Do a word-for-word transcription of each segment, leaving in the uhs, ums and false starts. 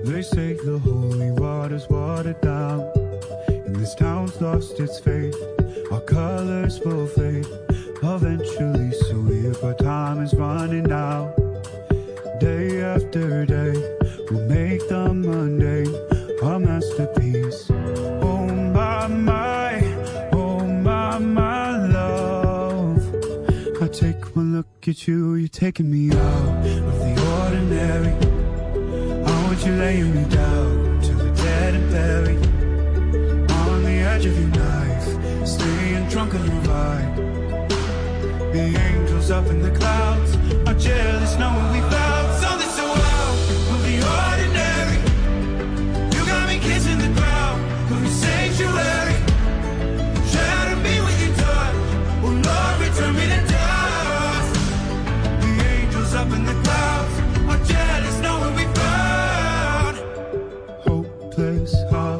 They say the holy water's watered down, and this town's lost its faith. Our colors will fade eventually, so weird, but time is running out. Day after day, we'll make the mundane a masterpiece. Oh my, my, oh my, my love. I take one look at you, you're taking me out of the ordinary. I want you laying me down to the dead and buried, on the edge of your knife, staying drunk on your vibe. The angels up in the clouds are jealous knowing we found something so out of the ordinary. You got me kissing the ground from your sanctuary. Shatter me with your touch, oh Lord, return me to dust. The angels up in the clouds are jealous knowing we found hopeless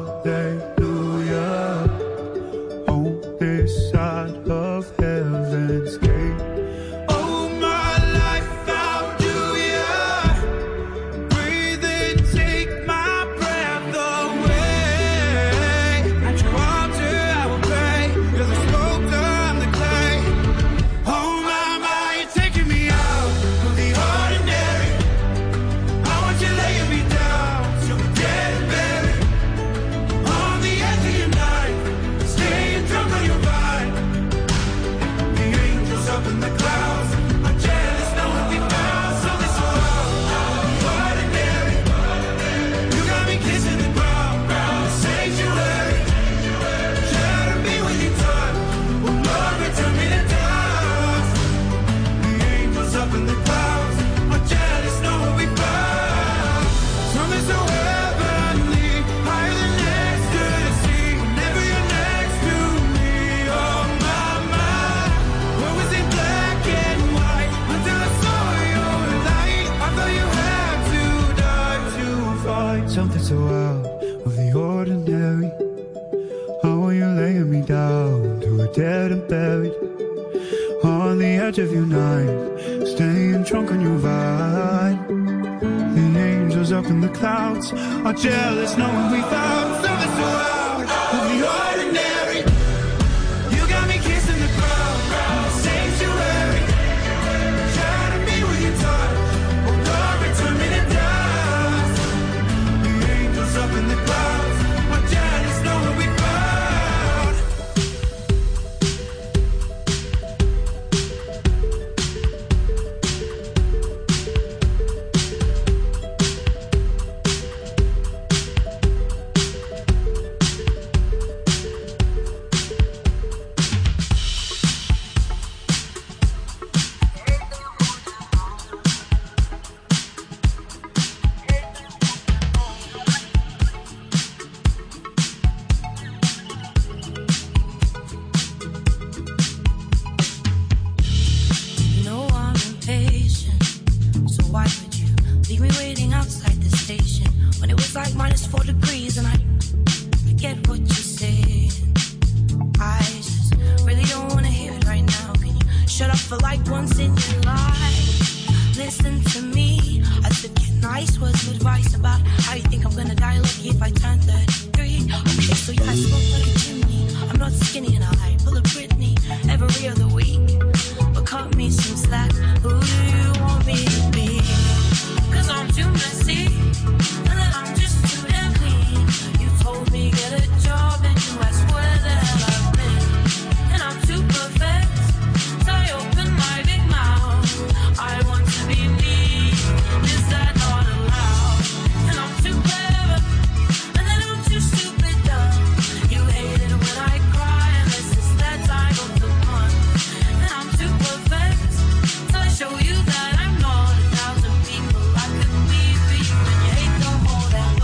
hallelujah on this side of heaven's gate. Oh my life found you, yeah. Breathe in, take my breath away. At your altar I will pray. You're the sculptor, I'm the clay. Oh my, my, you're taking me out of the ordinary. I want you laying me down till we're dead and buried, on the edge of your night, staying drunk on your vine. The angels up in the clouds are jealous knowing we found something so out of the ordinary. You got me kissing the ground from the sanctuary. Shatter me with your touch, oh Lord, return me to dust. The angels up in the clouds are jealous knowing we found something so heavenly, higher than ecstasy. Whenever you're next to me, oh my, my. What was it black and white until I saw your light? I thought you had to die to find something so out of the ordinary. How are you laying me down to a dead and buried, on the edge of your night, staying drunk on your vine. The angels up in the clouds are jealous knowing we found something so out of the ordinary. You got me kissing the ground from the sanctuary. Shatter me with your touch, oh Lord, return me to dust. The angels up in the clouds are jealous knowing we found You know I'm impatient, so why would you leave me waiting outside the station when it was like minus four degrees and I forget what you said? I just really don't want to hear it right now. Can you shut up for like once in your life? Listen to me, I said get nice words of advice about how you think I'm gonna die lucky if I turn thirty-three. Okay, so yeah, I smoke like a chimney, I'm not skinny and I pull a Britney every other week. But cut me some slack, who do you want me to be? Cause I'm too messy, and then I'm just too damn clean. You told me get a job and you asked where the hell I've been. And I'm too perfect, so I open my big mouth. I want to be me, is that not allowed? And I'm too clever, and then I'm too stupid dumb. You hate it when I cry, unless it's that I go to fun. And I'm too perfect, so I show you that I'm not a thousand people. I could be for you, and you hate the whole that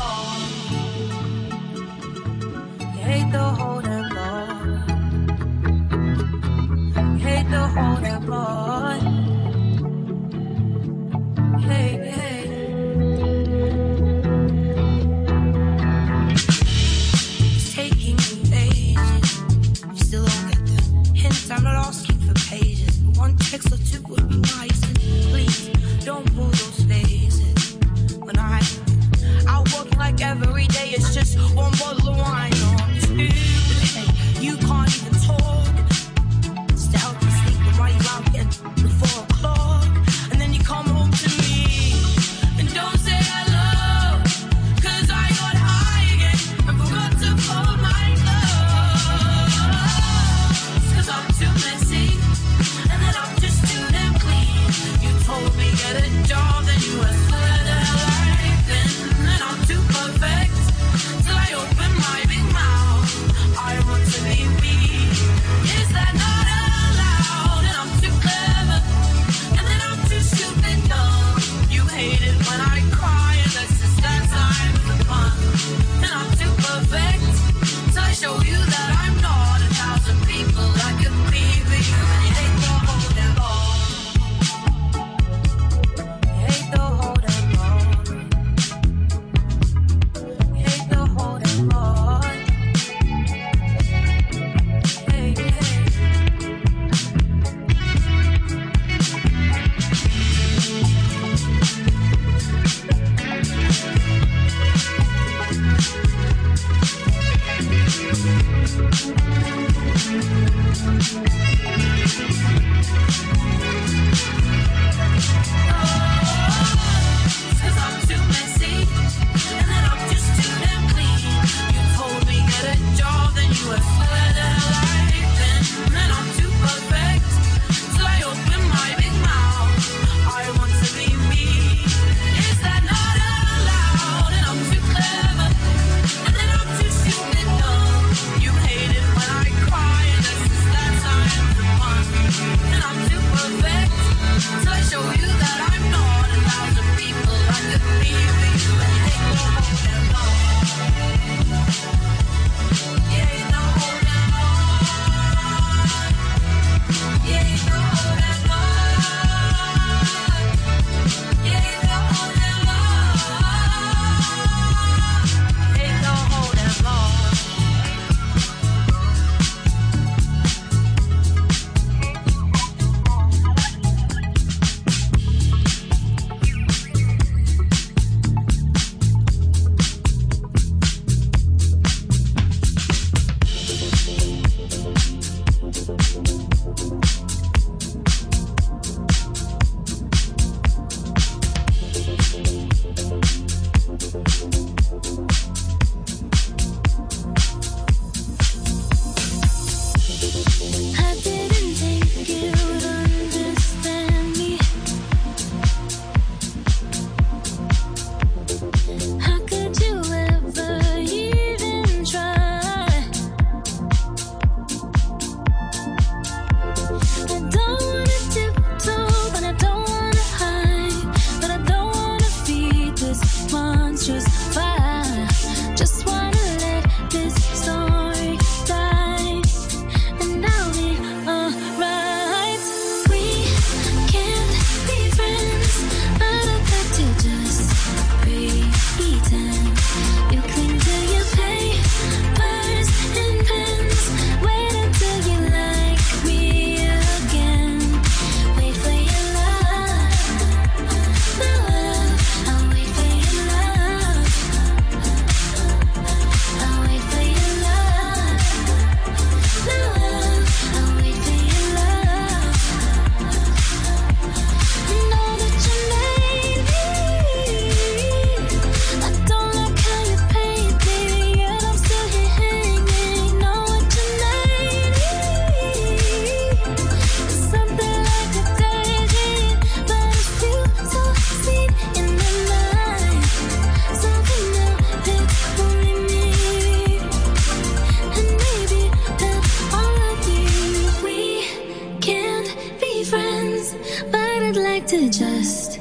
to just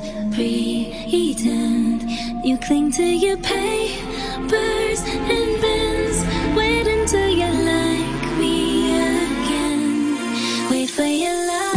pretend. You cling to your papers and pens. Wait until you're like me again. Wait for your love.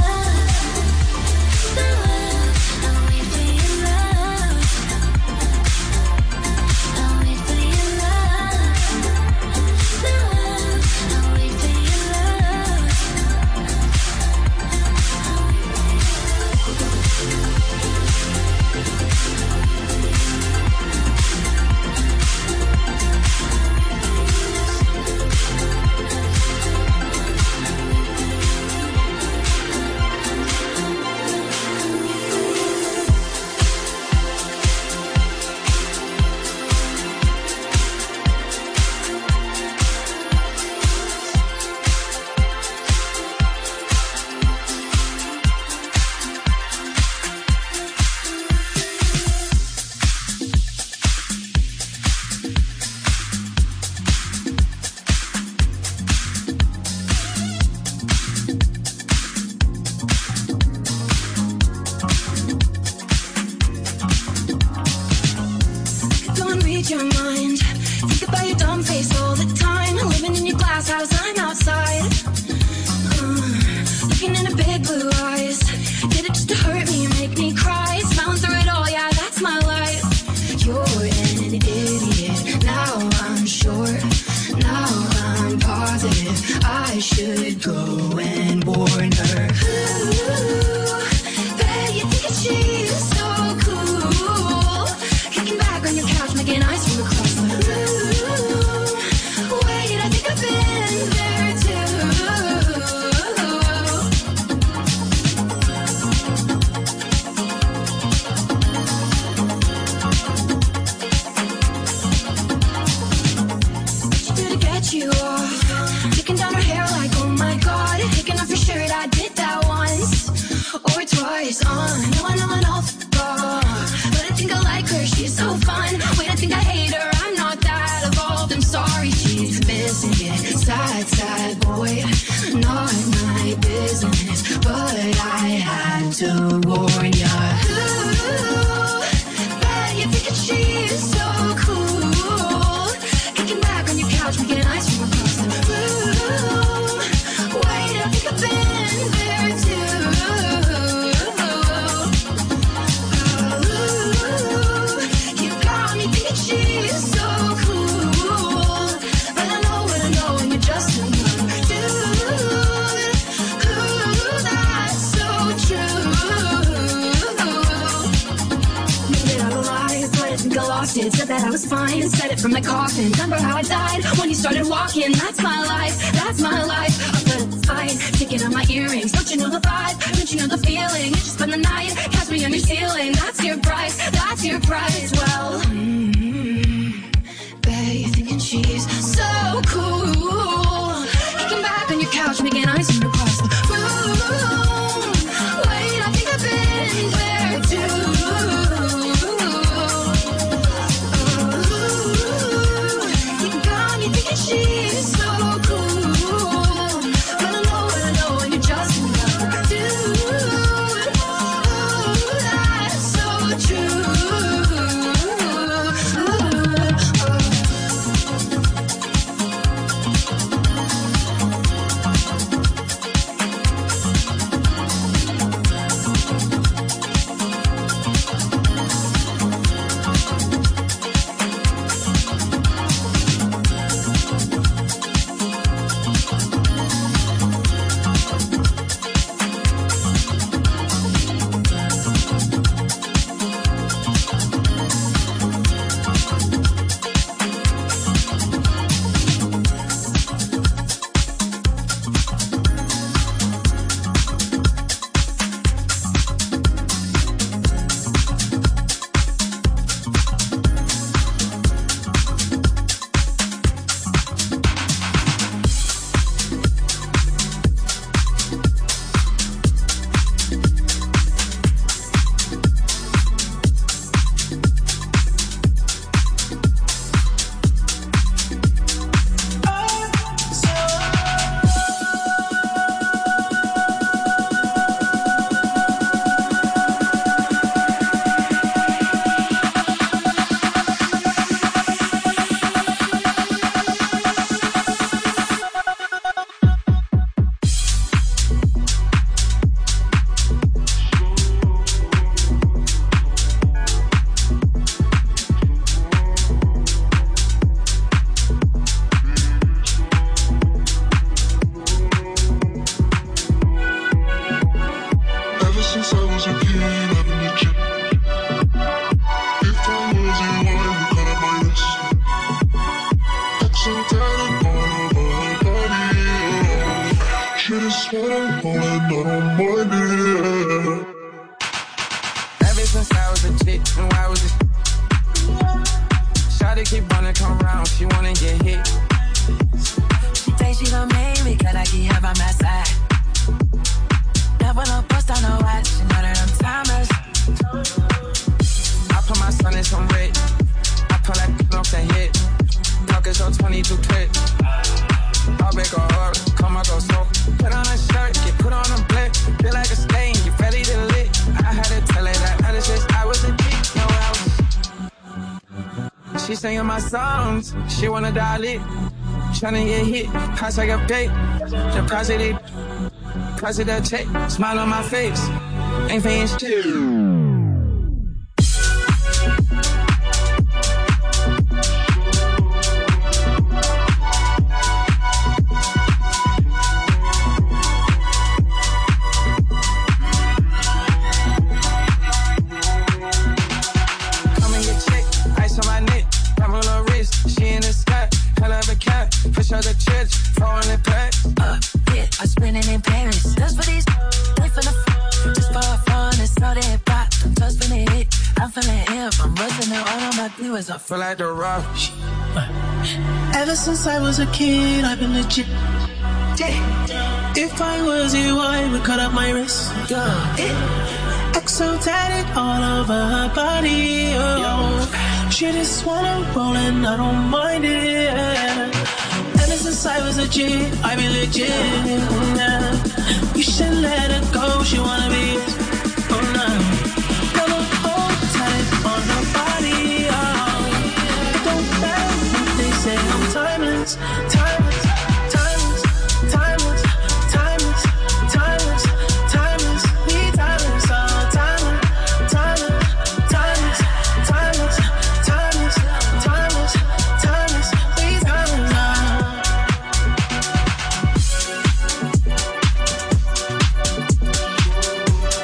Your mind. Think about your dumb face all the time. Living in your glass house, I'm outside. Uh, looking into big blue eyes. Did it just to hurt me and make me cry? Smiling through it all, yeah, that's my life. You're an idiot. Now I'm sure. Now I'm positive. I should go and warn her. Ooh, bet you think she's so cool. Kicking back on your couch, making eyes from across the room. Wait, I think I've been there too. What you do to get you off? Taking down her hair like, oh my god. Taking off your shirt, I did that once or twice. Uh, no, I know I know. But I think I like her, she's so fun. Wait, I think I hate her, I'm not that evolved. I'm sorry, she's missing it. Sad, sad boy, not my business. But I had to warn ya. Ooh, bet you think she's so it, said that I was fine, and said it from the coffin. Remember how I died when you started walking? That's my life, that's my life. I'm good at fight, picking up my earrings. Don't you know the vibe? Don't you know the feeling? You just spend the night, catch me on your ceiling. That's your price, that's your price. Well, mm-hmm. Bet you're thinking she's so cool. Kicking back on your couch, making eyes from across the room. Wait, I think I've been there too. She's so cool, but I know, but I know, and you just never do. That's so true. She wanna dial it, tryna get hit, pass like a bait. The price of it, price of that check, smile on my face, ain't paying shit. I feel like the rock. Ever since I was a kid, I've been legit. If I was you, I would cut up my wrist. X O tatted all over her body. Oh. She just wanna roll and I don't mind it. Ever since I was a kid, I've been legit. You should let her go, she wanna be. Oh no. Gonna hold tight on her body. Oh. Say I'm timeless, timeless, timeless, timeless, timeless, timeless, timeless, we timeless, oh, timeless, timeless, timeless, timeless, timeless, timeless, timeless, we timeless, oh.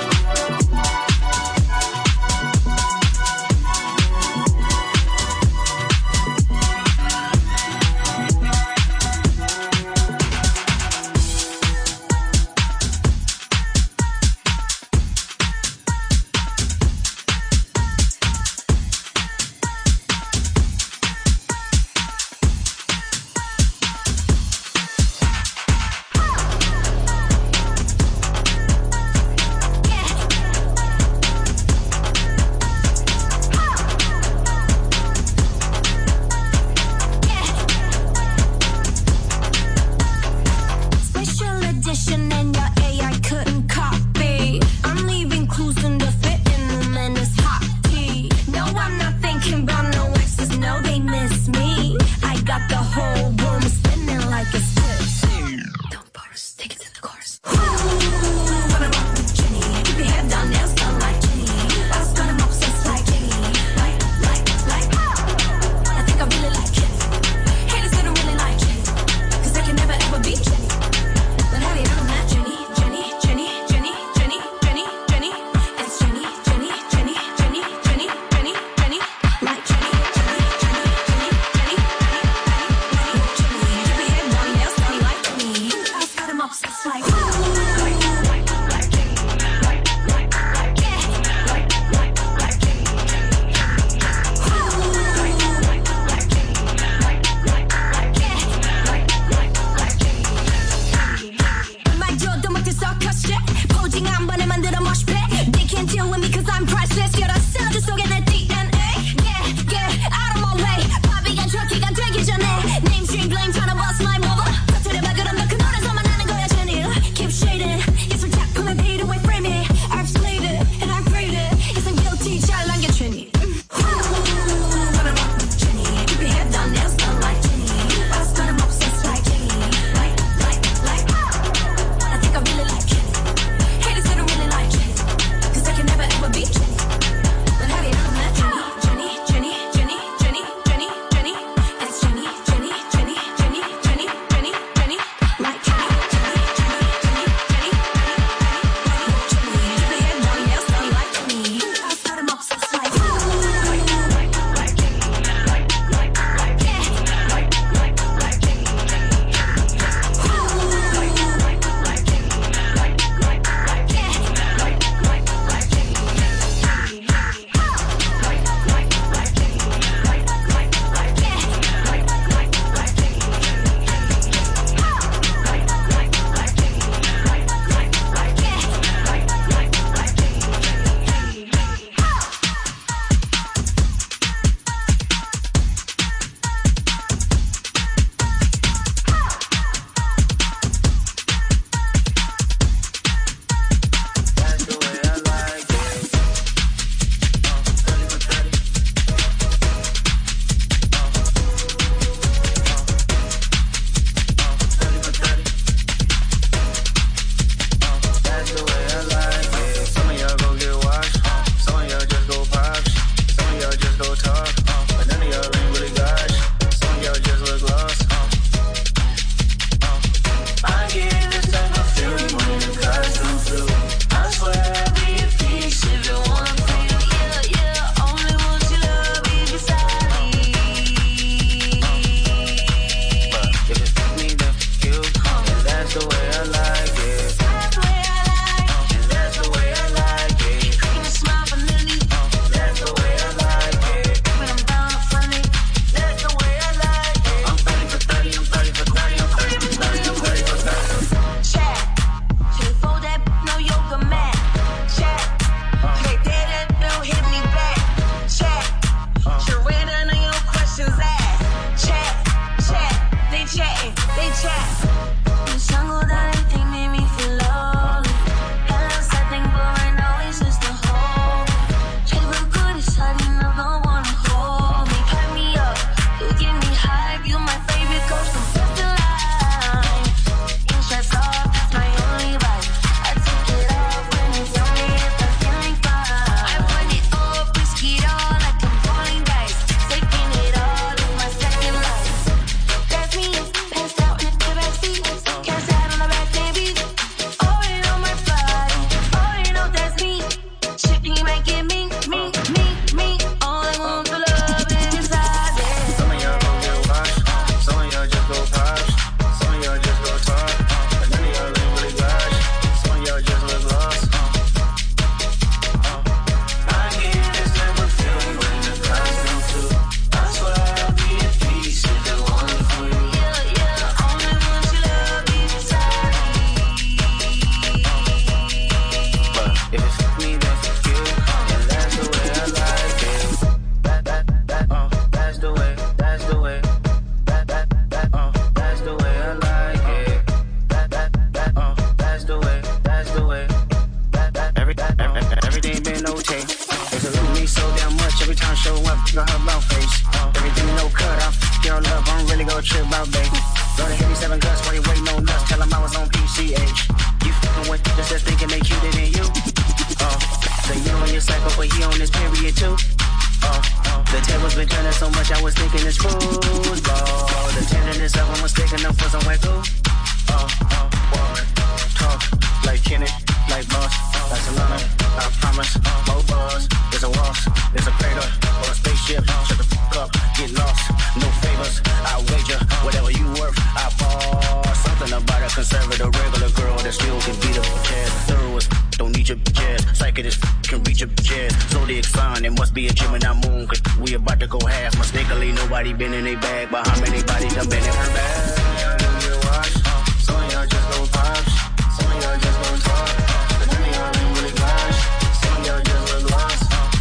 trip out, baby. Go to hit me seven guts while you waiting on us. Tell them I was on P C H. You f***ing with just just thinking they cuter than you. Oh, so you on your cycle, but he on this period too. Oh, oh, the table's been turning so much I was thinking it's food. Oh, the tenderness of them was sticking up for some wet goo. Oh, oh, boy, talk like Kenny, like Boss, like Solana. I promise, more buzz. There's a waltz, there's a crater, or a spaceship. Shut the fuck up, get lost. No favors, I wager. Whatever you worth, I fall. Something about a conservative, regular girl that still can beat up a jazz. Thorough as don't need your jazz. Psychic as can reach your jazz. Zodiac sign, it must be a Gemini moon. Cause we about to go half. Mistakenly, nobody been in a bag. But how many bodies done been in her bag? I don't need to watch. Some of y'all just go pops. Some of y'all just don't talk. But none of y'all ain't really gosh. Some of y'all just look lost.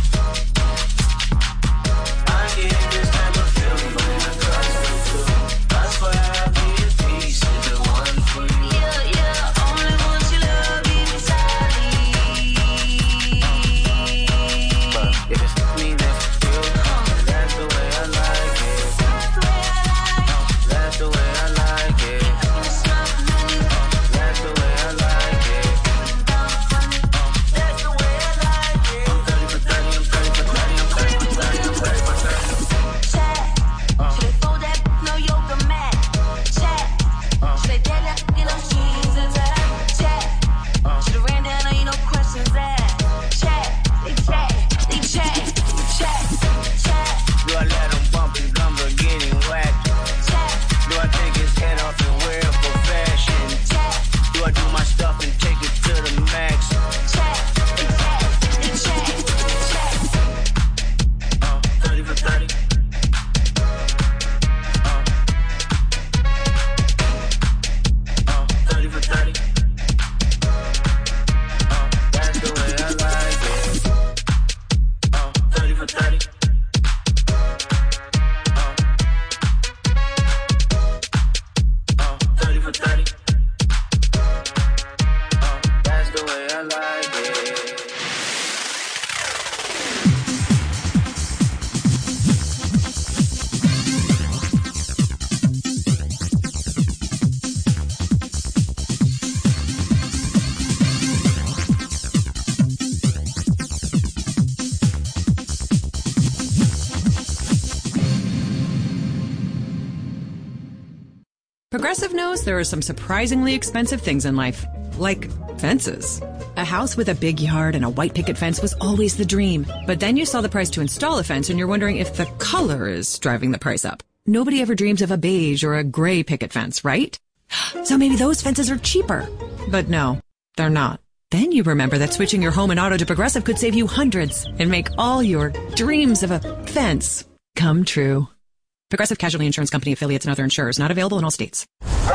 I get this type of feeling when I cross the two. I swear I'll be a piece of the one for you. Yeah, yeah, only want your love inside me. But if it's me, then you. That's the way I like it. That's the way I like it. That's the way I like it. That's the way I like it. I'm thirty for thirty, I'm thirty for thirty, I'm thirty for thirty, I'm thirty for thirty. Check. Should they fold that no yoga mat? Check. Should they tell that you know she's a tap? Check. Should have ran down on you no questions asked. Check. They check. They check. Check. Check. Do I let them bump and gumbo getting whacked? Check. Do I take his head off and wear it for fashion? Check. Do I do my stuff and take it to the max? Check. They check. They check. Check. Uh, thirty for thirty. Uh, uh, thirty for thirty. Uh, that's the way I like it. Uh, thirty for thirty. Uh, uh, thirty for thirty. Uh, that's the way I like it. Progressive knows there are some surprisingly expensive things in life, like fences. A house with a big yard and a white picket fence was always the dream. But then you saw the price to install a fence and you're wondering if the color is driving the price up. Nobody ever dreams of a beige or a gray picket fence, right? So maybe those fences are cheaper. But no, they're not. Then you remember that switching your home and auto to Progressive could save you hundreds and make all your dreams of a fence come true. Progressive Casualty Insurance Company affiliates and other insurers. Not available in all states.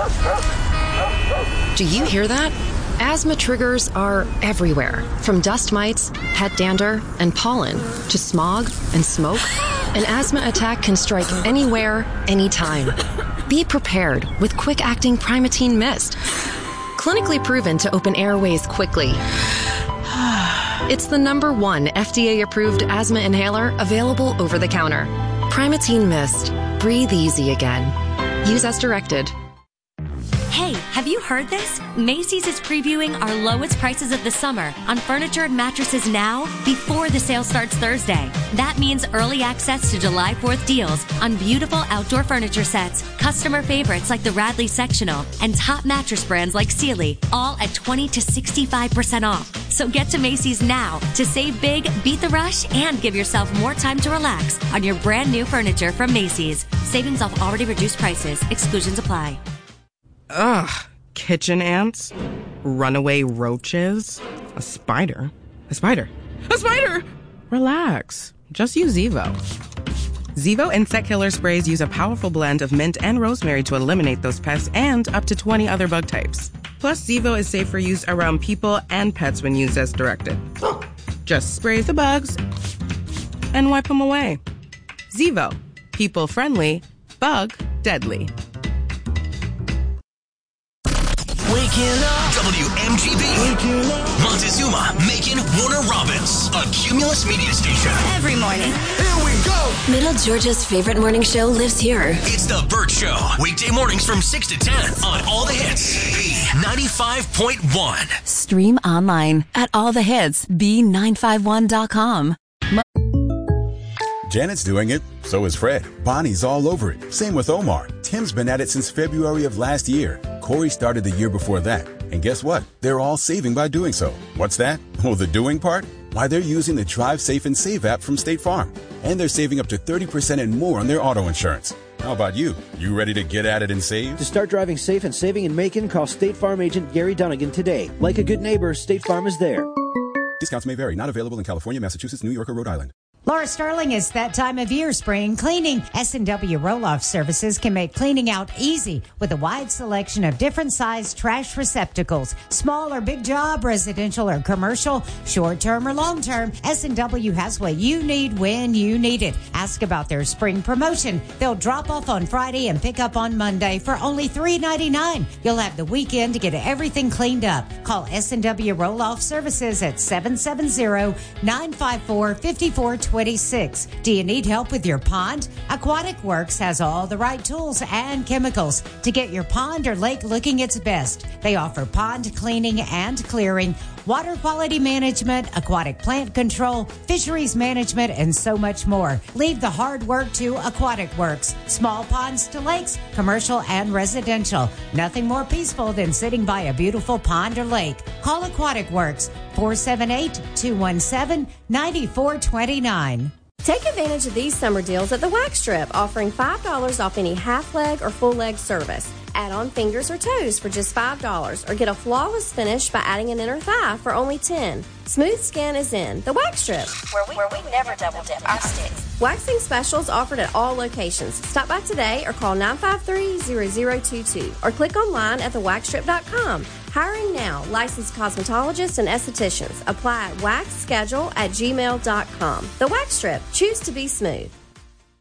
Do you hear that? Asthma triggers are everywhere, from dust mites, pet dander, and pollen, to smog and smoke. An asthma attack can strike anywhere, anytime. Be prepared with quick-acting Primatene Mist. Clinically proven to open airways quickly. It's the number one F D A-approved asthma inhaler available over the counter. Primatene Mist. Breathe easy again. Use as directed. Hey, have you heard this? Macy's is previewing our lowest prices of the summer on furniture and mattresses now before the sale starts Thursday. That means early access to July fourth deals on beautiful outdoor furniture sets, customer favorites like the Radley Sectional, and top mattress brands like Sealy, all at twenty to sixty-five percent off. So get to Macy's now to save big, beat the rush, and give yourself more time to relax on your brand new furniture from Macy's. Savings off already reduced prices. Exclusions apply. Ugh. Kitchen ants, runaway roaches, a spider. A spider. A spider! Relax. Just use Zevo. Zevo insect killer sprays use a powerful blend of mint and rosemary to eliminate those pests and up to twenty other bug types. Plus, Zevo is safe for use around people and pets when used as directed. Just spray the bugs and wipe them away. Zevo. People friendly, bug deadly. Waking up. W M G B. Waking up. Montezuma, Macon, Warner Robins. A Cumulus Media Station. Every morning. Here we go. Middle Georgia's favorite morning show lives here. It's The Burt Show. Weekday mornings from six to ten on All the Hits. B ninety-five point one. Stream online at all the hits b nine five one dot com. Janet's doing it. So is Fred. Bonnie's all over it. Same with Omar. Tim's been at it since February of last year. Corey started the year before that. And guess what? They're all saving by doing so. What's that? Oh, the doing part? Why, they're using the Drive Safe and Save app from State Farm. And they're saving up to thirty percent and more on their auto insurance. How about you? You ready to get at it and save? To start driving safe and saving in Macon, call State Farm agent Gary Dunnigan today. Like a good neighbor, State Farm is there. Discounts may vary. Not available in California, Massachusetts, New York, or Rhode Island. Laura Sterling, is that time of year, spring cleaning. S and W Roll-Off Services can make cleaning out easy with a wide selection of different size trash receptacles. Small or big job, residential or commercial, short-term or long-term, S and W has what you need when you need it. Ask about their spring promotion. They'll drop off on Friday and pick up on Monday for only three ninety-nine. You'll have the weekend to get everything cleaned up. Call S and W Roll-Off Services at seven seven zero, nine five four, five four two six. Do you need help with your pond? Aquatic Works has all the right tools and chemicals to get your pond or lake looking its best. They offer pond cleaning and clearing, water quality management, aquatic plant control, fisheries management, and so much more. Leave the hard work to Aquatic Works. Small ponds to lakes, commercial and residential. Nothing more peaceful than sitting by a beautiful pond or lake. Call Aquatic Works, four seven eight, two one seven, nine four two nine. Take advantage of these summer deals at the Wax Strip, offering five dollars off any half leg or full leg service. Add on fingers or toes for just five dollars, or get a flawless finish by adding an inner thigh for only ten dollars. Smooth Skin is in the Wax Strip, where we, where we never double dip our sticks. Waxing specials offered at all locations. Stop by today or call nine five three, zero zero two two or click online at the wax strip dot com. Hiring now. Licensed cosmetologists and estheticians. Apply at wax schedule at gmail dot com. The Wax Strip. Choose to be smooth.